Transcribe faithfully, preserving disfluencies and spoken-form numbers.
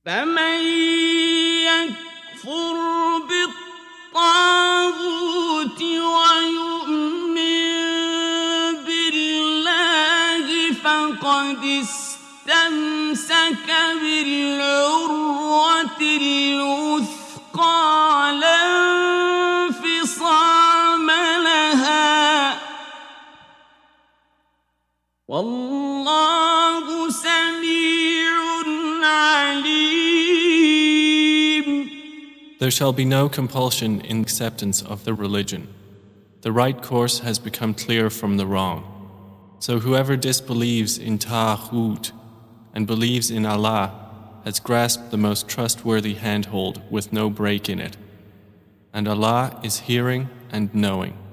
فمن يكفر بالطاغوت ويؤمن بالله فقد استمسك بالعروة الوثقى لا انفصام لها والله سميع عليم. There shall be no compulsion in acceptance of the religion. The right course has become clear from the wrong. So whoever disbelieves in Ta'ghut and believes in Allah has grasped the most trustworthy handhold with no break in it. And Allah is hearing and knowing.